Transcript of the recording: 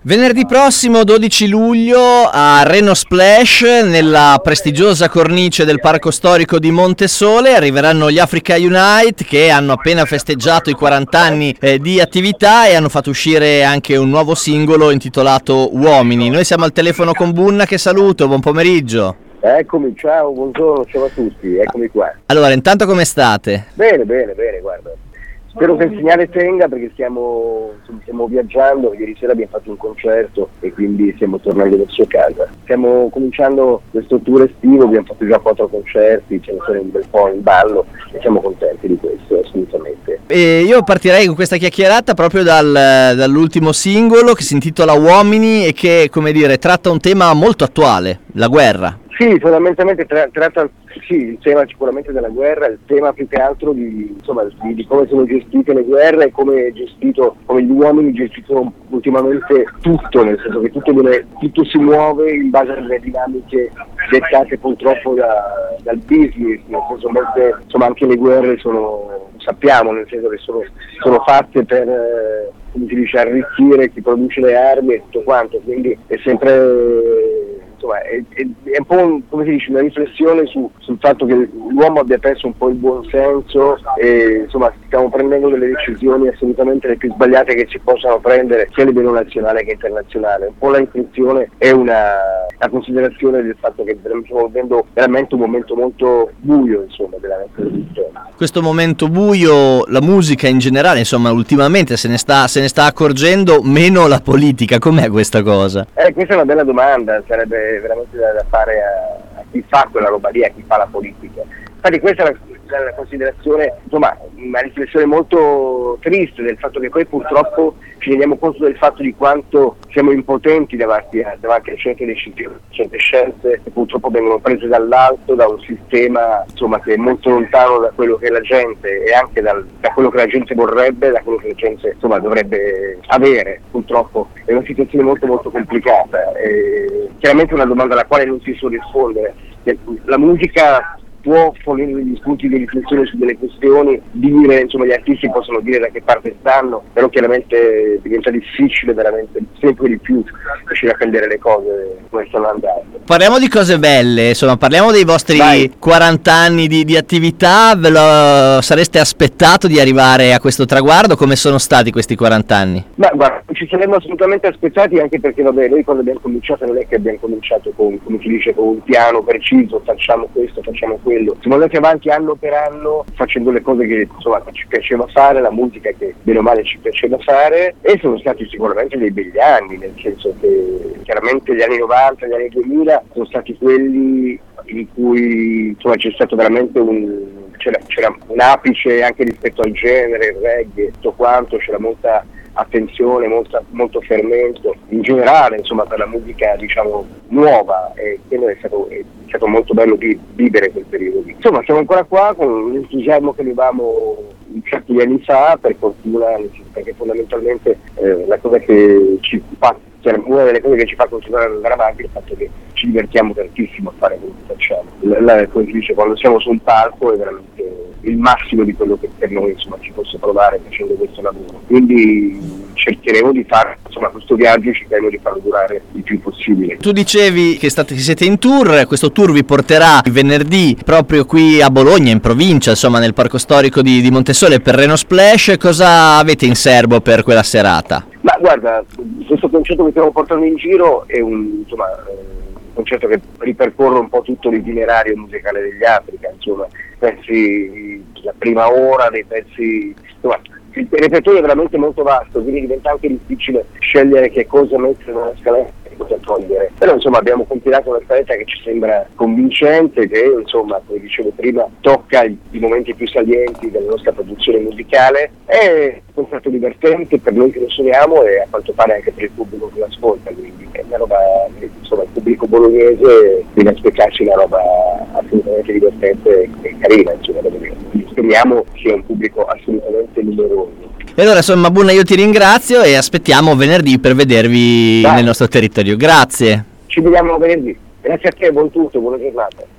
Venerdì prossimo 12 luglio a Reno Splash, nella prestigiosa cornice del Parco Storico di Montesole, arriveranno gli Africa Unite che hanno appena festeggiato i 40 anni di attività e hanno fatto uscire anche un nuovo singolo intitolato Uomini. Noi siamo al telefono con Bunna, che saluto, buon pomeriggio. Eccomi, ciao, buongiorno, ciao a tutti, eccomi qua. Allora, intanto come state? Bene, guarda. Spero che il segnale tenga perché stiamo viaggiando, ieri sera abbiamo fatto un concerto e quindi stiamo tornando verso casa. Stiamo cominciando questo tour estivo, abbiamo fatto già 4 concerti, ce ne sono un bel po' in ballo e siamo contenti di questo, assolutamente. E io partirei con questa chiacchierata proprio dall'ultimo singolo che si intitola Uomini e che, come dire, tratta un tema molto attuale, la guerra. Sì, fondamentalmente tratta il tema sicuramente della guerra, il tema più che altro di come sono gestite le guerre e come gli uomini gestiscono ultimamente tutto, nel senso che tutto si muove in base alle dinamiche dettate purtroppo dal business, nel senso anche le guerre sappiamo, nel senso che sono fatte per come si dice, arricchire chi produce le armi e tutto quanto, quindi è sempre è un po' come si dice, una riflessione sul fatto che l'uomo abbia perso un po' il buon senso e stiamo prendendo delle decisioni assolutamente le più sbagliate che si possano prendere sia a livello nazionale che internazionale. Un po' la riflessione è la considerazione del fatto che stiamo vivendo veramente un momento molto buio della nostra esistenza. Questo momento buio, la musica in generale, ultimamente se ne sta accorgendo, meno la politica. Com'è questa cosa? Questa è una bella domanda, sarebbe veramente da fare a chi fa quella roba lì, a chi fa la politica. Infatti questa è la considerazione, una riflessione molto triste del fatto che poi purtroppo ci rendiamo conto del fatto di quanto siamo impotenti davanti a certe decisioni, certe scelte che purtroppo vengono prese dall'alto, da un sistema che è molto lontano da quello che la gente e anche da quello che la gente vorrebbe, da quello che la gente dovrebbe avere. Purtroppo è una situazione molto molto complicata e chiaramente una domanda alla quale non si so rispondere. La musica può fornire degli spunti di riflessione su delle questioni, gli artisti possono dire da che parte stanno, però chiaramente diventa difficile veramente sempre di più riuscire a prendere le cose come stanno andando. Parliamo di cose belle, parliamo dei vostri 40 anni di attività. Ve lo sareste aspettato di arrivare a questo traguardo? Come sono stati questi 40 anni? Ma guarda, ci saremmo assolutamente aspettati, anche perché noi quando abbiamo cominciato non è che abbiamo cominciato con un piano preciso, facciamo questo, facciamo quello. Siamo andati avanti anno per anno facendo le cose che ci piaceva fare, la musica che bene o male ci piaceva fare, e sono stati sicuramente dei begli anni, nel senso che chiaramente gli anni 90, gli anni 2000 sono stati quelli in cui c'è stato veramente c'era un apice anche rispetto al genere, il reggae, tutto quanto, c'era molta attenzione, molto fermento in generale per la musica nuova, e quello è stato molto bello vivere quel periodo lì. Siamo ancora qua con l'entusiasmo che avevamo certi anni fa, per fortuna, perché fondamentalmente la cosa che ci fa, una delle cose che ci fa continuare ad andare avanti è il fatto che ci divertiamo tantissimo a fare quello che facciamo. Come si dice, quando siamo su un palco è veramente il massimo di quello che per noi ci possa provare facendo questo lavoro. Quindi cercheremo di fare questo viaggio, cercheremo di farlo durare il più possibile. Tu dicevi che siete in tour, questo tour vi porterà venerdì proprio qui a Bologna, in provincia, nel Parco Storico di Montesole, per Reno Splash. Cosa avete in serbo per quella serata? Ma guarda, questo concerto che stiamo portando in giro è un concerto che ripercorre un po' tutto l'itinerario musicale degli Africa, pezzi la prima ora, dei pezzi, il repertorio è veramente molto vasto, quindi diventa anche difficile scegliere che cosa mettere nella scaletta e cosa togliere. Però abbiamo compilato una scaletta che ci sembra convincente, che come dicevo prima tocca i momenti più salienti della nostra produzione musicale. È un concerto divertente per noi che lo suoniamo e a quanto pare anche per il pubblico che lo ascolta, quindi è una roba, il pubblico bolognese deve aspettarci una roba assolutamente divertente e carina, speriamo sia un pubblico assolutamente numeroso. E allora Bunna, io ti ringrazio e aspettiamo venerdì per vedervi nel nostro territorio. Grazie. Ci vediamo venerdì. Grazie a te, buon tutto, buona giornata.